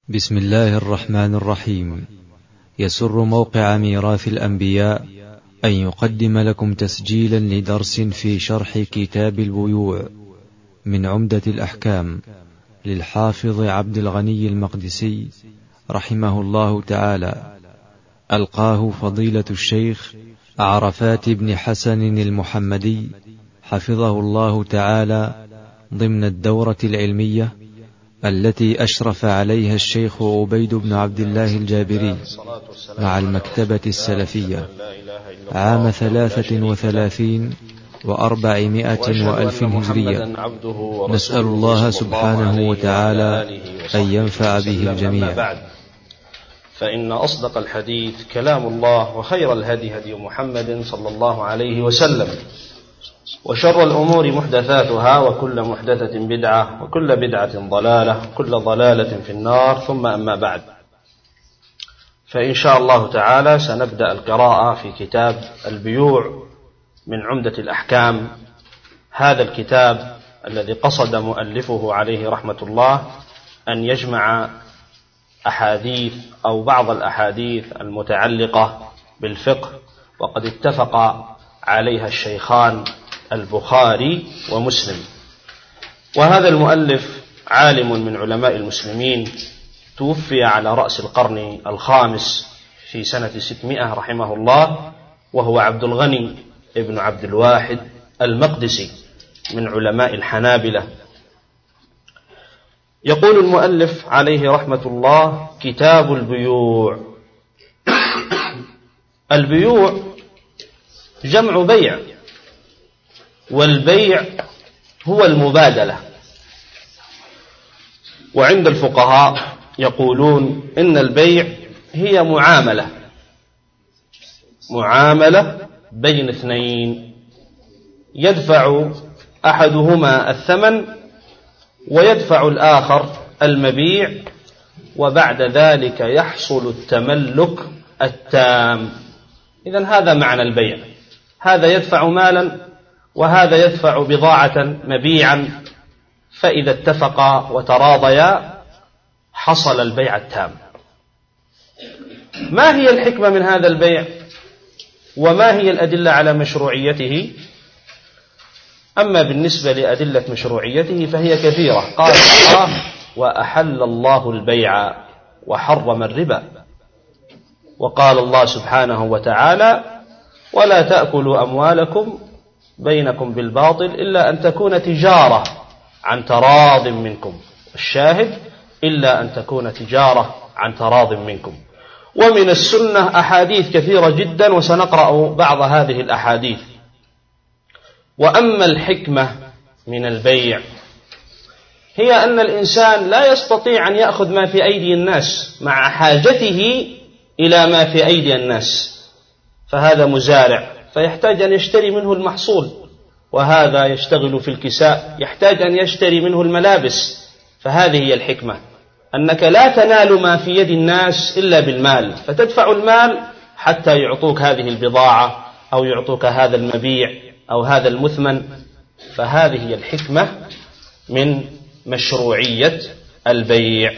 بسم الله الرحمن الرحيم. يسر موقع ميراث الأنبياء أن يقدم لكم تسجيلا لدرس في شرح كتاب البيوع من عمدة الأحكام للحافظ عبد الغني المقدسي رحمه الله تعالى، ألقاه فضيلة الشيخ عرفات بن حسن المحمدي حفظه الله تعالى ضمن الدورة العلمية التي أشرف عليها الشيخ عبيد بن عبد الله الجابري مع المكتبة السلفية عام 33 و400 وألف هجرية. نسأل الله سبحانه وتعالى أن ينفع به الجميع. فإن أصدق الحديث كلام الله، وخير الهدي هدي محمد صلى الله عليه وسلم، وشر الأمور محدثاتها، وكل محدثة بدعة، وكل بدعة ضلالة، وكل ضلالة في النار. ثم أما بعد، فإن شاء الله تعالى سنبدأ القراءة في كتاب البيوع من عمدة الأحكام. هذا الكتاب الذي قصد مؤلفه عليه رحمة الله أن يجمع أحاديث أو بعض الأحاديث المتعلقة بالفقه، وقد اتفق عليها الشيخان البخاري ومسلم. وهذا المؤلف عالم من علماء المسلمين، توفي على رأس القرن الخامس في سنة 600 رحمه الله، وهو عبد الغني ابن عبد الواحد المقدسي من علماء الحنابلة. يقول المؤلف عليه رحمة الله: كتاب البيوع. البيوع جمع بيع، والبيع هو المبادلة. وعند الفقهاء يقولون إن البيع هي معاملة بين اثنين، يدفع أحدهما الثمن ويدفع الآخر المبيع، وبعد ذلك يحصل التملك التام. إذن هذا معنى البيع، هذا يدفع مالا وهذا يدفع بضاعة مبيعا، فإذا اتفقا وتراضيا حصل البيع التام. ما هي الحكمة من هذا البيع، وما هي الأدلة على مشروعيته؟ أما بالنسبة لأدلة مشروعيته فهي كثيرة. قال الله: وأحل الله البيع وحرم الربا. وقال الله سبحانه وتعالى: ولا تأكلوا أموالكم بينكم بالباطل إلا أن تكون تجارة عن تراض منكم. الشاهد: إلا أن تكون تجارة عن تراض منكم. ومن السنة أحاديث كثيرة جدا، وسنقرأ بعض هذه الأحاديث. وأما الحكمة من البيع هي أن الإنسان لا يستطيع أن يأخذ ما في أيدي الناس مع حاجته إلى ما في أيدي الناس، فهذا مزارع فيحتاج أن يشتري منه المحصول، وهذا يشتغل في الكساء يحتاج أن يشتري منه الملابس. فهذه هي الحكمة، أنك لا تنال ما في يد الناس إلا بالمال، فتدفع المال حتى يعطوك هذه البضاعة أو يعطوك هذا المبيع أو هذا المثمن. فهذه هي الحكمة من مشروعية البيع.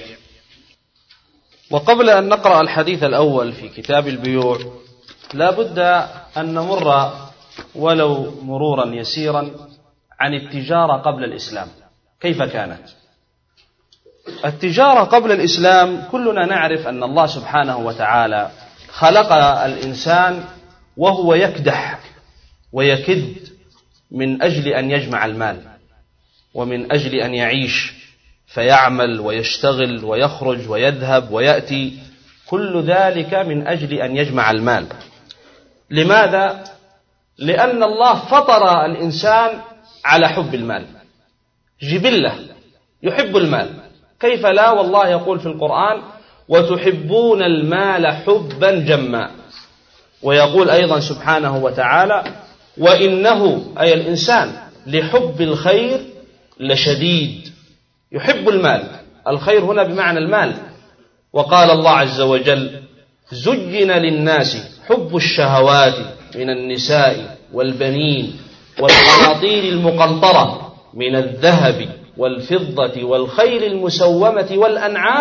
وقبل أن نقرأ الحديث الأول في كتاب البيوع لا بد أن نمر ولو مرورا يسيرا عن التجارة قبل الإسلام. كيف كانت التجارة قبل الإسلام؟ كلنا نعرف أن الله سبحانه وتعالى خلق الإنسان وهو يكدح ويكد من أجل أن يجمع المال، ومن أجل أن يعيش، فيعمل ويشتغل ويخرج ويذهب ويأتي، كل ذلك من أجل أن يجمع المال. لماذا؟ لأن الله فطر الإنسان على حب المال، جبلة يحب المال. كيف لا؟ والله يقول في القرآن: وتحبون المال حبا جما. ويقول أيضا سبحانه وتعالى: وإنه أي الإنسان لحب الخير لشديد. يحب المال، الخير هنا بمعنى المال. وقال الله عز وجل: زين للناس حب الشهوات من النساء والبنين والقناطير المقنطرة من الذهب والفضة والخيل المسومة والأنعام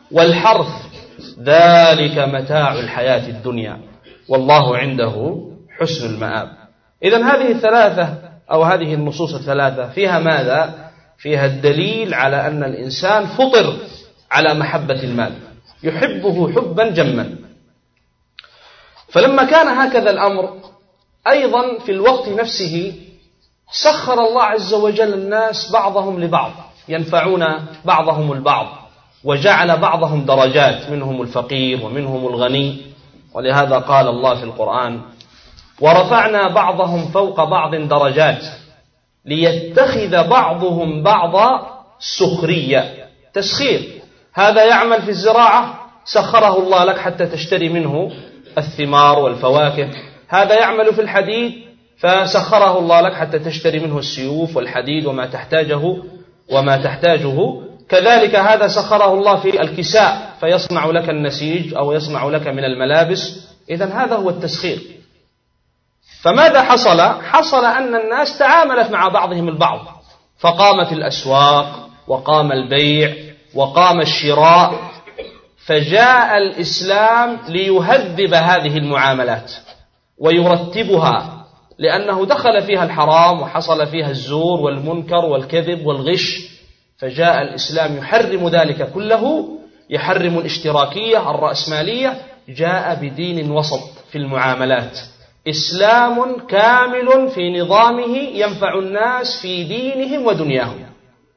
والحرث ذلك متاع الحياة الدنيا والله عنده حسن المآب. إذن هذه الثلاثة أو هذه النصوص الثلاثة فيها ماذا؟ فيها الدليل على أن الإنسان فطر على محبة المال، يحبه حبا جما. فلما كان هكذا الأمر أيضا في الوقت نفسه سخر الله عز وجل الناس بعضهم لبعض، ينفعون بعضهم البعض، وجعل بعضهم درجات، منهم الفقير ومنهم الغني. ولهذا قال الله في القرآن: ورفعنا بعضهم فوق بعض درجات ليتخذ بعضهم بعضا سخريا. تسخير، هذا يعمل في الزراعة سخره الله لك حتى تشتري منه الثمار والفواكه، هذا يعمل في الحديد فسخره الله لك حتى تشتري منه السيوف والحديد وما تحتاجه. كذلك هذا سخره الله في الكساء فيصنع لك النسيج أو يصنع لك من الملابس. إذن هذا هو التسخير. فماذا حصل؟ حصل أن الناس تعاملت مع بعضهم البعض، فقامت الأسواق وقام البيع وقام الشراء، فجاء الإسلام ليهذب هذه المعاملات ويرتبها، لأنه دخل فيها الحرام وحصل فيها الزور والمنكر والكذب والغش، فجاء الإسلام يحرم ذلك كله، يحرم الاشتراكية الرأسمالية، جاء بدين وسط في المعاملات، إسلام كامل في نظامه ينفع الناس في دينهم ودنياهم.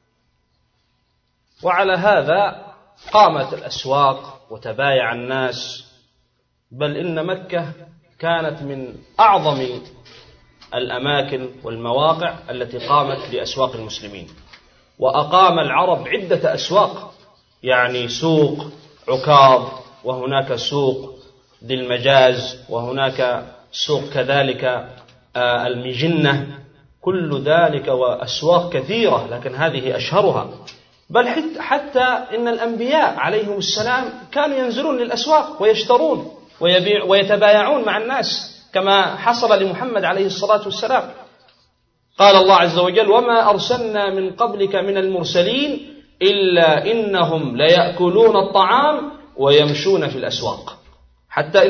وعلى هذا قامت الأسواق وتبايع الناس، بل إن مكة كانت من أعظم الأماكن والمواقع التي قامت لأسواق المسلمين. وأقام العرب عدة أسواق، يعني سوق عكاظ، وهناك سوق ذي المجاز، وهناك سوق كذلك المجنة، كل ذلك وأسواق كثيرة، لكن هذه أشهرها. بل حتى إن الأنبياء عليهم السلام كانوا ينزلون للأسواق ويشترون ويتبايعون مع الناس، كما حصل لمحمد عليه الصلاة والسلام. قال الله عز وجل: وما أرسلنا من قبلك من المرسلين إلا إنهم ليأكلون الطعام ويمشون في الأسواق. حتى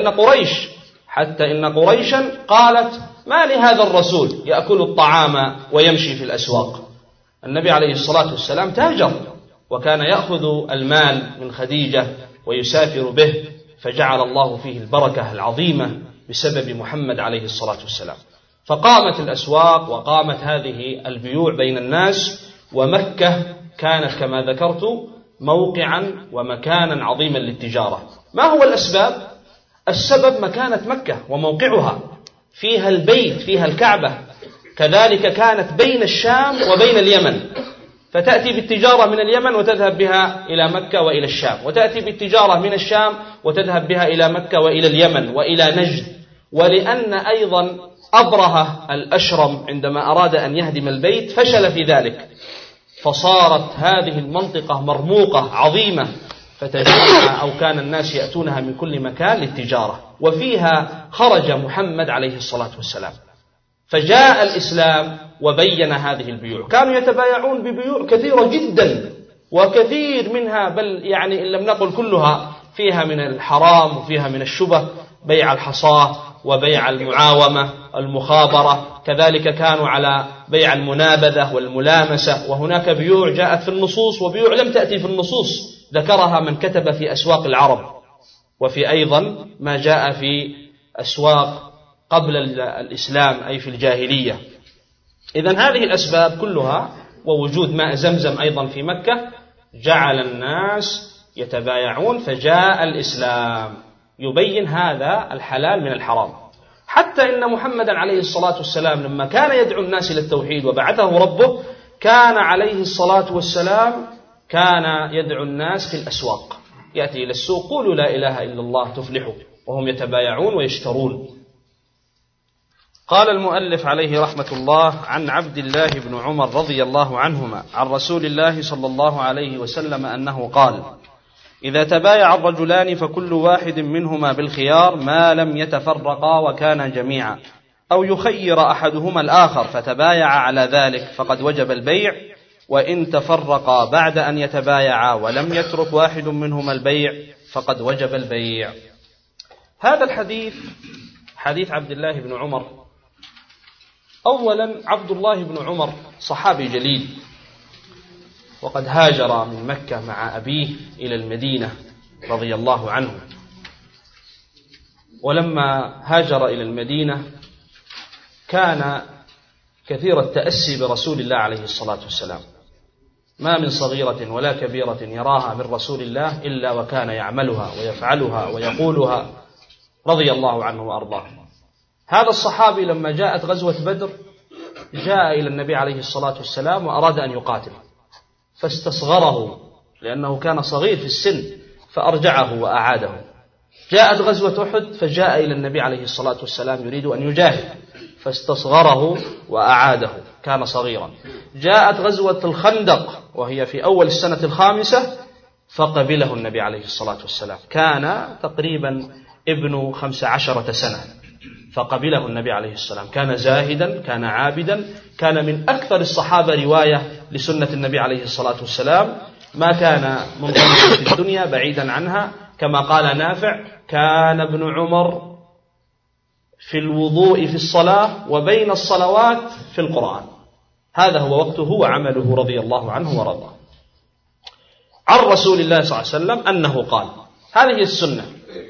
إن قريشا قالت: ما لهذا الرسول يأكل الطعام ويمشي في الأسواق. النبي عليه الصلاة والسلام تاجر، وكان يأخذ المال من خديجة ويسافر به، فجعل الله فيه البركة العظيمة بسبب محمد عليه الصلاة والسلام. فقامت الأسواق وقامت هذه البيوع بين الناس، ومكة كانت كما ذكرت موقعا ومكانا عظيما للتجارة. ما هو الأسباب؟ السبب مكانة مكة وموقعها، فيها البيت، فيها الكعبة، كذلك كانت بين الشام وبين اليمن، فتأتي بالتجارة من اليمن وتذهب بها إلى مكة وإلى الشام، وتأتي بالتجارة من الشام وتذهب بها إلى مكة وإلى اليمن وإلى نجد. ولأن أيضا أبرهة الأشرم عندما أراد أن يهدم البيت فشل في ذلك، فصارت هذه المنطقة مرموقة عظيمة، فتجمع أو كان الناس يأتونها من كل مكان للتجارة، وفيها خرج محمد عليه الصلاة والسلام. فجاء الإسلام وبين هذه البيوع. كانوا يتبايعون ببيوع كثيرة جدا، وكثير منها، بل يعني إن لم نقل كلها، فيها من الحرام وفيها من الشبه، بيع الحصاة وبيع المعاومة، المخابرة، كذلك كانوا على بيع المنابذة والملامسة. وهناك بيوع جاءت في النصوص وبيوع لم تأتي في النصوص، ذكرها من كتب في أسواق العرب، وفي أيضا ما جاء في أسواق قبل الإسلام أي في الجاهلية. إذن هذه الأسباب كلها، ووجود ماء زمزم أيضا في مكة، جعل الناس يتبايعون، فجاء الإسلام يبين هذا الحلال من الحرام. حتى إن محمدا عليه الصلاة والسلام لما كان يدعو الناس إلى التوحيد وبعثه ربه، كان عليه الصلاة والسلام كان يدعو الناس في الأسواق، يأتي إلى السوق: قولوا لا إله إلا الله تفلحوا، وهم يتبايعون ويشترون. قال المؤلف عليه رحمة الله: عن عبد الله بن عمر رضي الله عنهما عن رسول الله صلى الله عليه وسلم أنه قال: إذا تبايع الرجلان فكل واحد منهما بالخيار ما لم يتفرقا وكانا جميعا، أو يخير أحدهما الآخر فتبايع على ذلك فقد وجب البيع، وإن تفرقا بعد أن يتبايعا ولم يترك واحد منهما البيع فقد وجب البيع. هذا الحديث حديث عبد الله بن عمر. أولا عبد الله بن عمر صحابي جليل، وقد هاجر من مكة مع أبيه إلى المدينة رضي الله عنه، ولما هاجر إلى المدينة كان كثير التأسي برسول الله عليه الصلاة والسلام، ما من صغيرة ولا كبيرة يراها من رسول الله إلا وكان يعملها ويفعلها ويقولها رضي الله عنه وأرضاه. هذا الصحابي لما جاءت غزوة بدر جاء إلى النبي عليه الصلاة والسلام وأراد أن يقاتل، فاستصغره لأنه كان صغير في السن فأرجعه وأعاده. جاءت غزوة أحد فجاء إلى النبي عليه الصلاة والسلام يريد أن يجاهد فاستصغره وأعاده، كان صغيرا. جاءت غزوة الخندق وهي في أول السنة الخامسة فقبله النبي عليه الصلاة والسلام، كان تقريبا ابن 15 سنة فقبله النبي عليه السلام. كان زاهدا، كان عابدا، كان من أكثر الصحابة رواية لسنة النبي عليه الصلاة والسلام، ما كان منطلقا في الدنيا بعيدا عنها، كما قال نافع: كان ابن عمر في الوضوء في الصلاة وبين الصلوات في القرآن. هذا هو وقته وعمله رضي الله عنه ورضاه. عن رسول الله صلى الله عليه وسلم أنه قال، هذه السنة.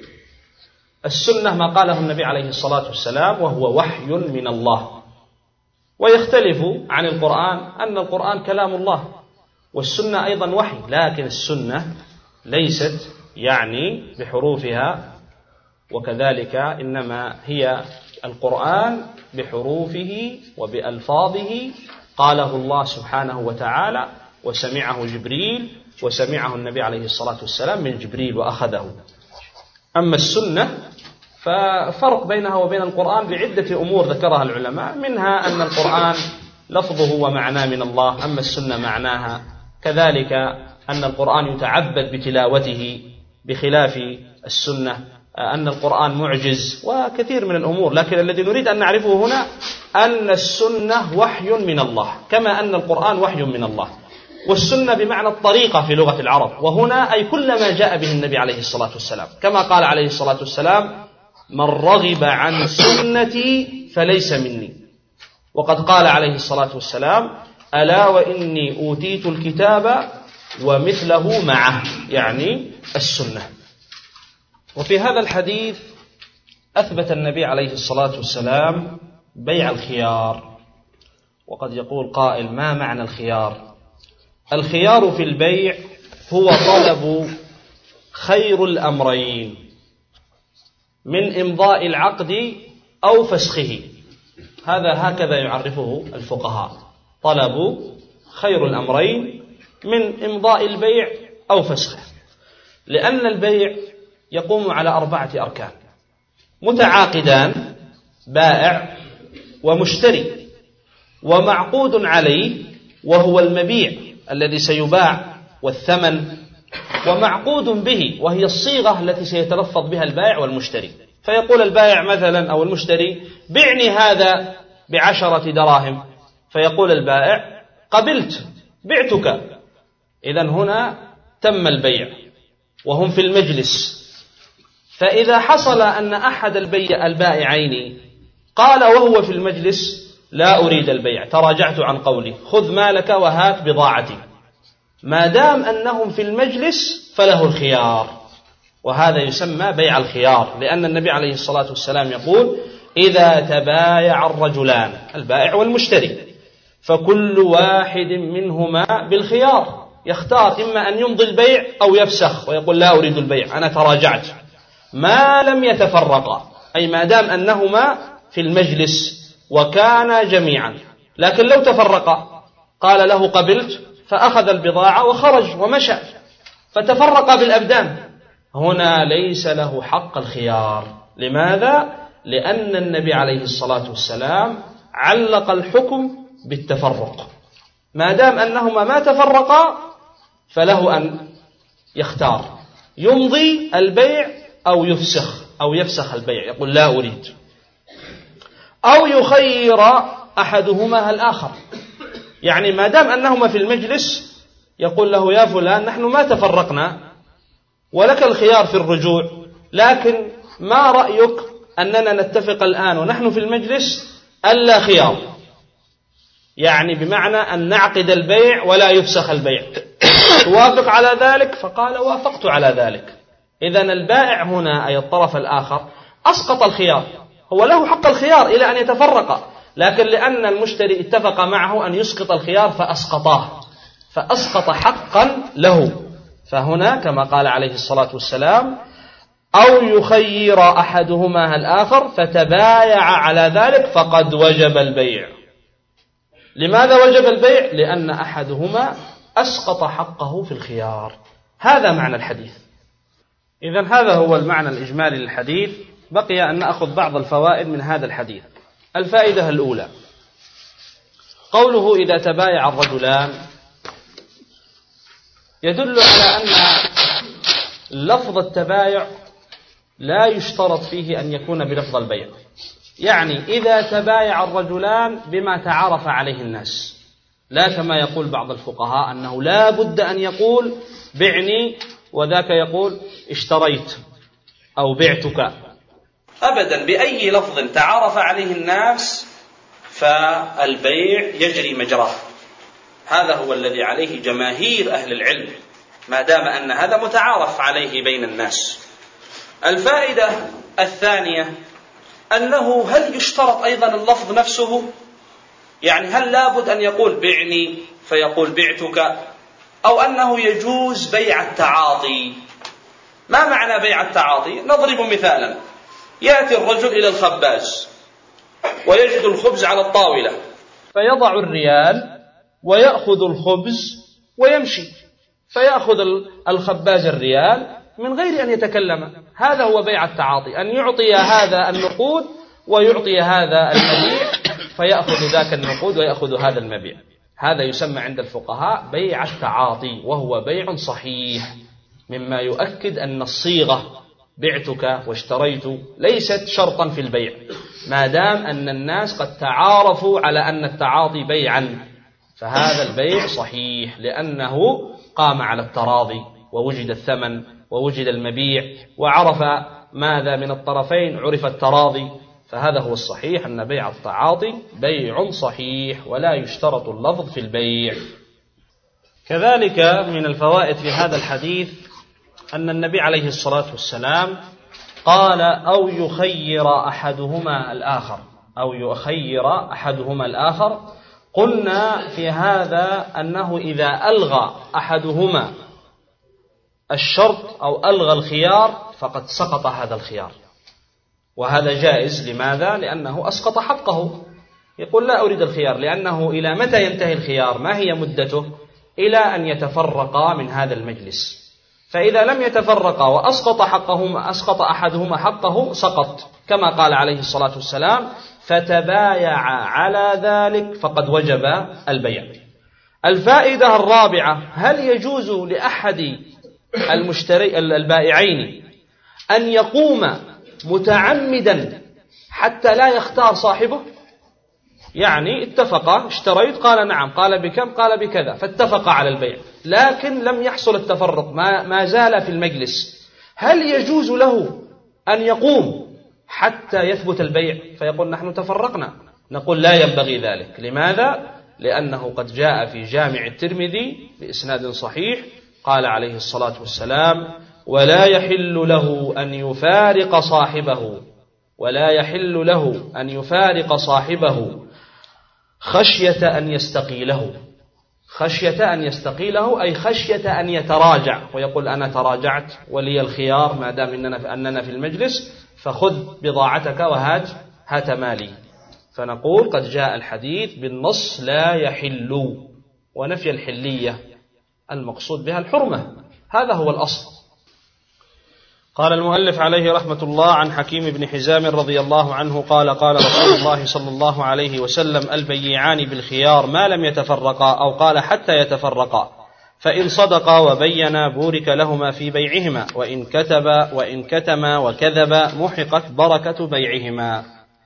السنة ما قاله النبي عليه الصلاة والسلام وهو وحي من الله، ويختلف عن القرآن أن القرآن كلام الله والسنة أيضا وحي، لكن السنة ليست يعني بحروفها وكذلك، إنما هي القرآن بحروفه وبألفاظه قاله الله سبحانه وتعالى وسمعه جبريل وسمعه النبي عليه الصلاة والسلام من جبريل وأخذه. أما السنة ففرق بينها وبين القرآن بعدة أمور ذكرها العلماء، منها أن القرآن لفظه ومعناه من الله، أما السنة معناها، كذلك أن القرآن يتعبد بتلاوته بخلاف السنة، أن القرآن معجز وكثير من الأمور. لكن الذي نريد أن نعرفه هنا أن السنة وحي من الله كما أن القرآن وحي من الله، والسنة بمعنى الطريقة في لغة العرب، وهنا أي كل ما جاء به النبي عليه الصلاة والسلام، كما قال عليه الصلاة والسلام: من رغب عن سنتي فليس مني. وقد قال عليه الصلاة والسلام: ألا وإني أوتيت الكتاب ومثله معه، يعني السنة. وفي هذا الحديث أثبت النبي عليه الصلاة والسلام بيع الخيار. وقد يقول قائل: ما معنى الخيار؟ الخيار في البيع هو طلب خير الأمرين من إمضاء العقد أو فسخه، هكذا يعرفه الفقهاء: طلب خير الأمرين من إمضاء البيع أو فسخه، لأن البيع يقوم على 4 أركان: متعاقدان، بائع ومشتري، ومعقود عليه وهو المبيع الذي سيباع والثمن، ومعقود به وهي الصيغة التي سيتلفظ بها البائع والمشتري. فيقول البائع مثلا أو المشتري: بعني هذا ب10 دراهم، فيقول البائع: قبلت، بعتك. إذن هنا تم البيع وهم في المجلس. فإذا حصل أن أحد البائعين قال وهو في المجلس: لا أريد البيع، تراجعت عن قولي، خذ مالك وهات بضاعتي، ما دام أنهم في المجلس فله الخيار، وهذا يسمى بيع الخيار، لأن النبي عليه الصلاة والسلام يقول: إذا تبايع الرجلان، البائع والمشتري، فكل واحد منهما بالخيار، يختار إما أن يمضي البيع أو يفسخ ويقول: لا أريد البيع، أنا تراجعت، ما لم يتفرقا، أي ما دام أنهما في المجلس وكانا جميعا. لكن لو تفرقا قال له: قبلت، فأخذ البضاعة وخرج ومشى، فتفرق بالأبدان، هنا ليس له حق الخيار. لماذا؟ لأن النبي عليه الصلاة والسلام علق الحكم بالتفرق، ما دام أنهما ما تفرقا فله أن يختار، يمضي البيع أو يفسخ البيع، يقول: لا أريد، أو يخير أحدهما الآخر، يعني ما دام أنهما في المجلس يقول له يا فلان نحن ما تفرقنا ولك الخيار في الرجوع، لكن ما رأيك أننا نتفق الآن ونحن في المجلس ألا خيار، يعني بمعنى أن نعقد البيع ولا يفسخ البيع، توافق على ذلك؟ فقال وافقت على ذلك. إذن البائع هنا أي الطرف الآخر أسقط الخيار، هو له حق الخيار إلى أن يتفرق، لكن لأن المشتري اتفق معه أن يسقط الخيار فأسقطاه، فأسقط حقا له. فهنا كما قال عليه الصلاة والسلام أو يخير أحدهما الآخر فتبايع على ذلك فقد وجب البيع. لماذا وجب البيع؟ لأن أحدهما أسقط حقه في الخيار. هذا معنى الحديث. إذن هذا هو المعنى الإجمالي للحديث. بقي أن نأخذ بعض الفوائد من هذا الحديث. الفائدة الأولى قوله إذا تبايع الرجلان يدل على أن لفظ التبايع لا يشترط فيه أن يكون بلفظ البيع، يعني إذا تبايع الرجلان بما تعارف عليه الناس، لا كما يقول بعض الفقهاء أنه لا بد أن يقول بعني وذاك يقول اشتريت أو بعتك، أبدا بأي لفظ تعارف عليه الناس فالبيع يجري مجراه. هذا هو الذي عليه جماهير أهل العلم ما دام أن هذا متعارف عليه بين الناس. الفائدة الثانية أنه هل يشترط أيضا اللفظ نفسه؟ يعني هل لابد أن يقول بعني فيقول بعتك، أو أنه يجوز بيع التعاطي؟ ما معنى بيع التعاطي؟ نضرب مثالا. يأتي الرجل إلى الخباز ويجد الخبز على الطاولة فيضع الريال ويأخذ الخبز ويمشي، فيأخذ الخباز الريال من غير أن يتكلم. هذا هو بيع التعاطي، أن يعطي هذا النقود ويعطي هذا المبيع، فيأخذ ذاك النقود ويأخذ هذا المبيع. هذا يسمى عند الفقهاء بيع التعاطي، وهو بيع صحيح، مما يؤكد أن الصيغة بعتك واشتريت ليست شرطا في البيع، ما دام أن الناس قد تعارفوا على أن التعاطي بيعا، فهذا البيع صحيح لأنه قام على التراضي ووجد الثمن ووجد المبيع وعرف ماذا من الطرفين عرف التراضي. فهذا هو الصحيح، أن بيع التعاطي بيع صحيح ولا يشترط اللفظ في البيع. كذلك من الفوائد في هذا الحديث أن النبي عليه الصلاة والسلام قال أو يخير أحدهما الآخر، أو يخير أحدهما الآخر. قلنا في هذا أنه إذا ألغى أحدهما الشرط أو ألغى الخيار فقد سقط هذا الخيار، وهذا جائز. لماذا؟ لأنه أسقط حقه، يقول لا أريد الخيار، لأنه إلى متى ينتهي الخيار؟ ما هي مدته؟ إلى أن يتفرقا من هذا المجلس. فإذا لم يتفرقا وأسقط أحدهما حقه سقط، كما قال عليه الصلاة والسلام فتبايع على ذلك فقد وجب البيع. الفائدة الرابعة هل يجوز لأحد البائعين أن يقوم متعمدا حتى لا يختار صاحبه؟ يعني اتفقا، اشتريت قال نعم، قال بكم، قال بكذا، فاتفقا على البيع، لكن لم يحصل التفرق، ما زال في المجلس. هل يجوز له أن يقوم حتى يثبت البيع فيقول نحن تفرقنا؟ نقول لا ينبغي ذلك. لماذا؟ لأنه قد جاء في جامع الترمذي بإسناد صحيح قال عليه الصلاة والسلام ولا يحل له أن يفارق صاحبه، ولا يحل له أن يفارق صاحبه خشية أن يستقيله. خشية أن يستقيله أي خشية أن يتراجع ويقول أنا تراجعت ولي الخيار ما دام أننا في المجلس، فخذ بضاعتك هات مالي. فنقول قد جاء الحديث بالنص لا يحل، ونفي الحلية المقصود بها الحرمة، هذا هو الأصل. قال المؤلف عليه رحمة الله عن حكيم بن حزام رضي الله عنه قال قال رسول الله صلى الله عليه وسلم البيعان بالخيار ما لم يتفرقا، أو قال حتى يتفرقا، فإن صدقا وبينا بورك لهما في بيعهما، وإن كتما وكذبا محقت بركة بيعهما.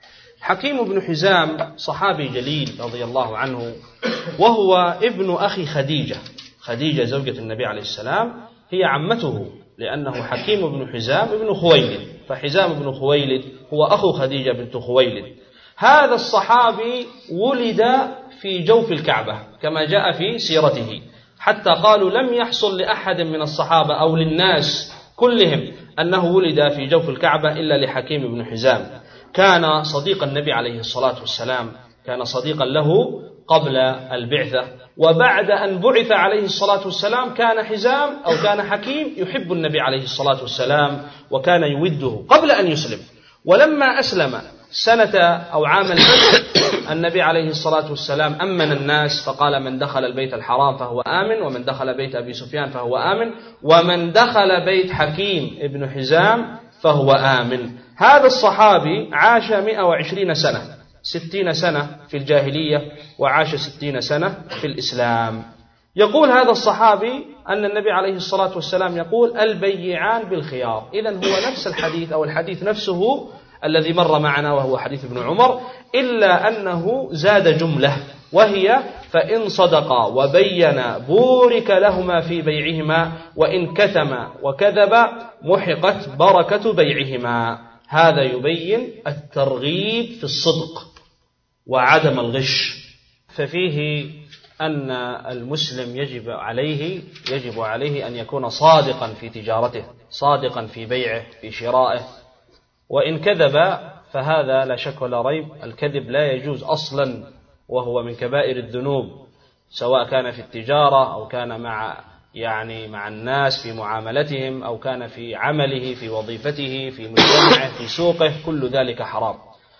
حكيم بن حزام صحابي جليل رضي الله عنه، وهو ابن أخي خديجة. خديجة زوجة النبي عليه السلام هي عمته، لأنه حكيم بن حزام ابن خويلد، فحزام بن خويلد هو أخو خديجة بنت خويلد. هذا الصحابي ولد في جوف الكعبة كما جاء في سيرته، حتى قالوا لم يحصل لأحد من الصحابة أو للناس كلهم أنه ولد في جوف الكعبة إلا لحكيم بن حزام. كان صديق النبي عليه الصلاة والسلام، كان صديقا له قبل البعثة، وبعد أن بعث عليه الصلاة والسلام كان حزام أو كان حكيم يحب النبي عليه الصلاة والسلام وكان يوده قبل أن يسلم. ولما أسلم سنة أو عام الفتح النبي عليه الصلاة والسلام أمن الناس، فقال من دخل البيت الحرام فهو آمن، ومن دخل بيت أبي سفيان فهو آمن، ومن دخل بيت حكيم ابن حزام فهو آمن. هذا الصحابي عاش 120 سنة، 60 سنة في الجاهلية وعاش 60 سنة في الإسلام. يقول هذا الصحابي أن النبي عليه الصلاة والسلام يقول البيعان بالخيار. إذن هو نفس الحديث أو الحديث نفسه الذي مر معنا وهو حديث ابن عمر، إلا أنه زاد جملة، وهي فإن صدقا وبينا بورك لهما في بيعهما، وإن كتما وكذبا محقت بركة بيعهما. هذا يبين الترغيب في الصدق وعدم الغش. ففيه أن المسلم يجب عليه أن يكون صادقا في تجارته، صادقا في بيعه في شرائه. وإن كذب فهذا لا شك ولا ريب، الكذب لا يجوز أصلا، وهو من كبائر الذنوب، سواء كان في التجارة أو كان مع الناس في معاملتهم، أو كان في عمله في وظيفته في مجتمعه في سوقه، كل ذلك حرام.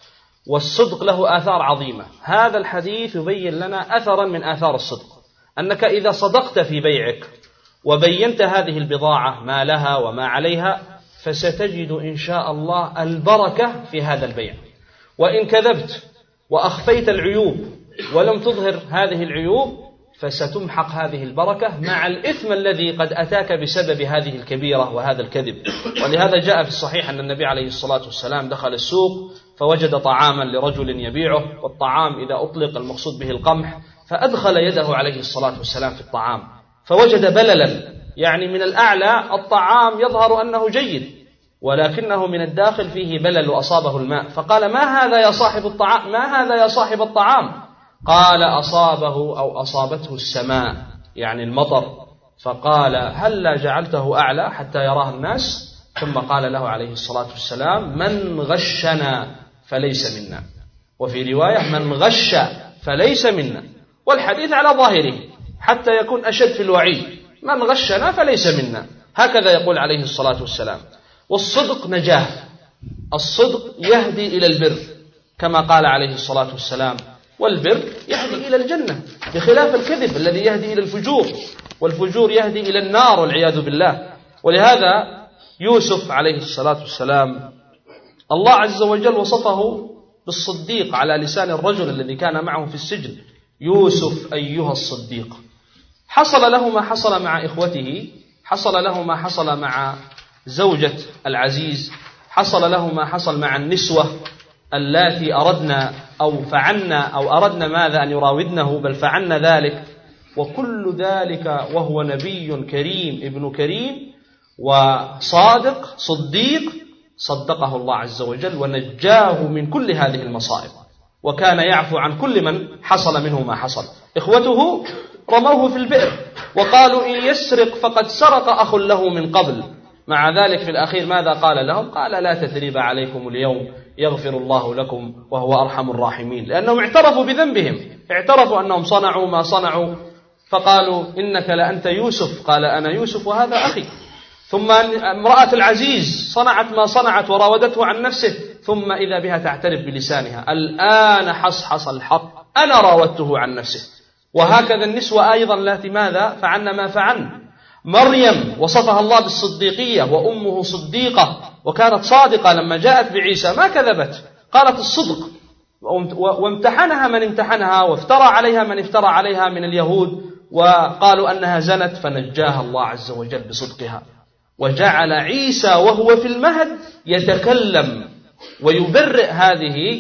والصدق له آثار عظيمة. هذا الحديث يبين لنا أثرا من آثار الصدق، أنك إذا صدقت في بيعك وبينت هذه البضاعة ما لها وما عليها، فستجد إن شاء الله البركة في هذا البيع. وإن كذبت وأخفيت العيوب ولم تظهر هذه العيوب، فستمحق هذه البركة مع الإثم الذي قد أتاك بسبب هذه الكبيرة وهذا الكذب. ولهذا جاء في الصحيح أن النبي عليه الصلاة والسلام دخل السوق فوجد طعاما لرجل يبيعه، والطعام إذا أطلق المقصود به القمح، فأدخل يده عليه الصلاة والسلام في الطعام فوجد بللا، يعني من الأعلى الطعام يظهر أنه جيد، ولكنه من الداخل فيه بلل وأصابه الماء. فقال ما هذا يا صاحب الطعام؟ ما هذا يا صاحب الطعام؟ قال أصابه أو أصابته السماء، يعني المطر. فقال هلا جعلته أعلى حتى يراه الناس؟ ثم قال له عليه الصلاة والسلام من غشنا فليس منا، وفي رواية من غش فليس منا. والحديث على ظاهره حتى يكون أشد في الوعيد، من غشنا فليس منا، هكذا يقول عليه الصلاة والسلام. والصدق نجاة، الصدق يهدي إلى البر كما قال عليه الصلاة والسلام، والبر يهدي إلى الجنة، بخلاف الكذب الذي يهدي إلى الفجور، والفجور يهدي إلى النار والعياذ بالله. ولهذا يوسف عليه الصلاة والسلام الله عز وجل وصفه بالصديق على لسان الرجل الذي كان معه في السجن، يوسف أيها الصديق. حصل له ما حصل مع إخوته، حصل له ما حصل مع زوجة العزيز، حصل له ما حصل مع النسوة اللاتي أردنا أو فعلنا أو أردنا ماذا أن يراودنه، بل فعلنا ذلك. وكل ذلك وهو نبي كريم ابن كريم وصادق صديق، صدقه الله عز وجل ونجاه من كل هذه المصائب، وكان يعفو عن كل من حصل منه ما حصل. إخوته رموه في البئر وقالوا إن يسرق فقد سرق أخ له من قبل، مع ذلك في الأخير ماذا قال لهم؟ قال لا تثريب عليكم اليوم يغفر الله لكم وهو أرحم الراحمين، لأنهم اعترفوا بذنبهم، اعترفوا أنهم صنعوا ما صنعوا، فقالوا إنك لأنت يوسف، قال أنا يوسف وهذا أخي. ثم امرأة العزيز صنعت ما صنعت وراودته عن نفسه، ثم إذا بها تعترف بلسانها الآن حصحص الحق أنا راودته عن نفسه. وهكذا النسوة أيضا التي ماذا فعلن ما فعلن. مريم وصفها الله بالصديقية، وأمه صديقة وكانت صادقة لما جاءت بعيسى ما كذبت، قالت الصدق. وامتحنها من امتحنها، وافترى عليها من افترى عليها من اليهود، وقالوا أنها زنت، فنجاها الله عز وجل بصدقها. وجعل عيسى وهو في المهد يتكلم ويبرئ هذه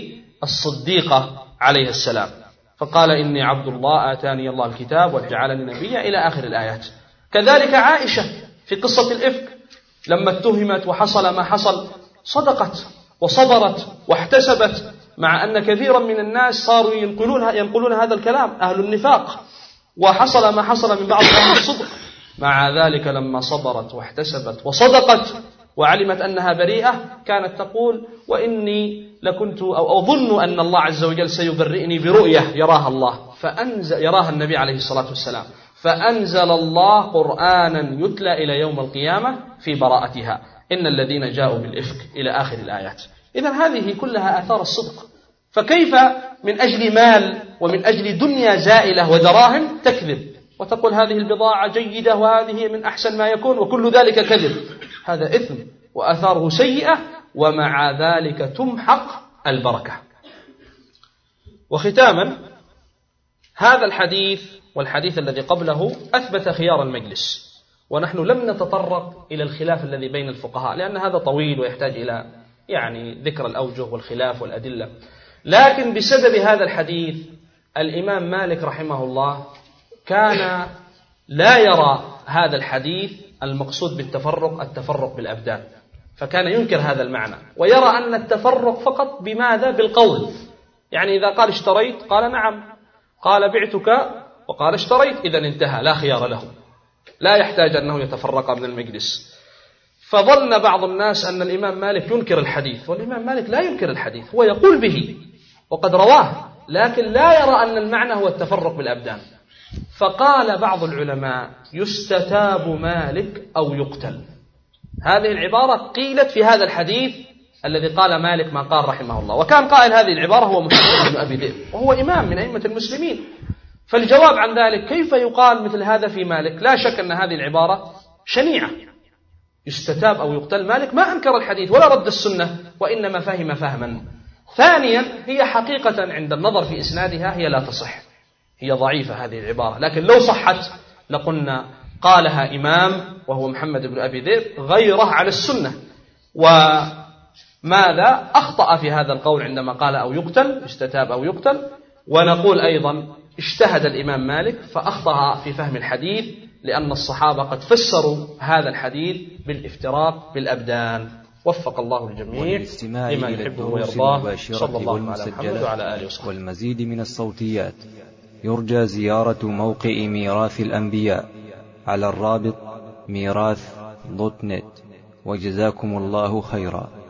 الصديقة عليه السلام، فقال إني عبد الله آتاني الله الكتاب وجعلني نبيا إلى آخر الآيات. كذلك عائشة في قصة الإفك لما اتهمت وحصل ما حصل صدقت وصبرت واحتسبت، مع أن كثيرا من الناس صاروا ينقلون هذا الكلام أهل النفاق، وحصل ما حصل من بعض أهل الصدق، مع ذلك لما صبرت واحتسبت وصدقت وعلمت أنها بريئة كانت تقول وإني لكنت أو أظن أن الله عز وجل سيبرئني برؤية يراها النبي عليه الصلاة والسلام، فأنزل الله قرآنا يتلى إلى يوم القيامة في براءتها إن الذين جاءوا بالإفك إلى آخر الآيات. إذن هذه كلها آثار الصدق، فكيف من أجل مال ومن أجل دنيا زائلة ودراهم تكذب وتقول هذه البضاعة جيدة وهذه من أحسن ما يكون وكل ذلك كذب؟ هذا إثم وآثاره سيئة، ومع ذلك تمحق البركة. وختاما، هذا الحديث والحديث الذي قبله أثبت خيار المجلس، ونحن لم نتطرق إلى الخلاف الذي بين الفقهاء لأن هذا طويل ويحتاج إلى ذكر الأوجه والخلاف والأدلة، لكن بسبب هذا الحديث الإمام مالك رحمه الله كان لا يرى هذا الحديث المقصود بالتفرق التفرق بالأبدان، فكان ينكر هذا المعنى ويرى أن التفرق فقط بماذا؟ بالقول. يعني إذا قال اشتريت قال نعم، قال بعتك وقال اشتريت، إذا انتهى، لا خيار له، لا يحتاج أنه يتفرق من المجلس. فظن بعض الناس أن الإمام مالك ينكر الحديث، والإمام مالك لا ينكر الحديث، هو يقول به وقد رواه، لكن لا يرى أن المعنى هو التفرق بالأبدان. فقال بعض العلماء يستتاب مالك أو يقتل. هذه العبارة قيلت في هذا الحديث الذي قال مالك ما قال رحمه الله، وكان قائل هذه العبارة هو محمد بن أبي ذئب وهو إمام من أئمة المسلمين. فالجواب عن ذلك كيف يقال مثل هذا في مالك؟ لا شك أن هذه العبارة شنيعة، يستتاب أو يقتل. مالك ما أنكر الحديث ولا رد السنة، وإنما فهم فهما. ثانيا، هي حقيقة عند النظر في إسنادها هي لا تصح، هي ضعيفة هذه العبارة، لكن لو صحت لقلنا قالها إمام وهو محمد بن أبي ذئب غيره على السنة. وماذا أخطأ في هذا القول عندما قال أو يقتل، استتاب أو يقتل؟ ونقول أيضا اجتهد الإمام مالك فأخطأ في فهم الحديث، لأن الصحابة قد فسروا هذا الحديث بالافتراق بالأبدان. وفق الله الجميع لما يحبه ويرضاه، صلى الله على محمد وعلى آله وصحبه. والمزيد من الصوتيات يرجى زيارة موقع ميراث الأنبياء على الرابط ميراث.net. وجزاكم الله خيرا.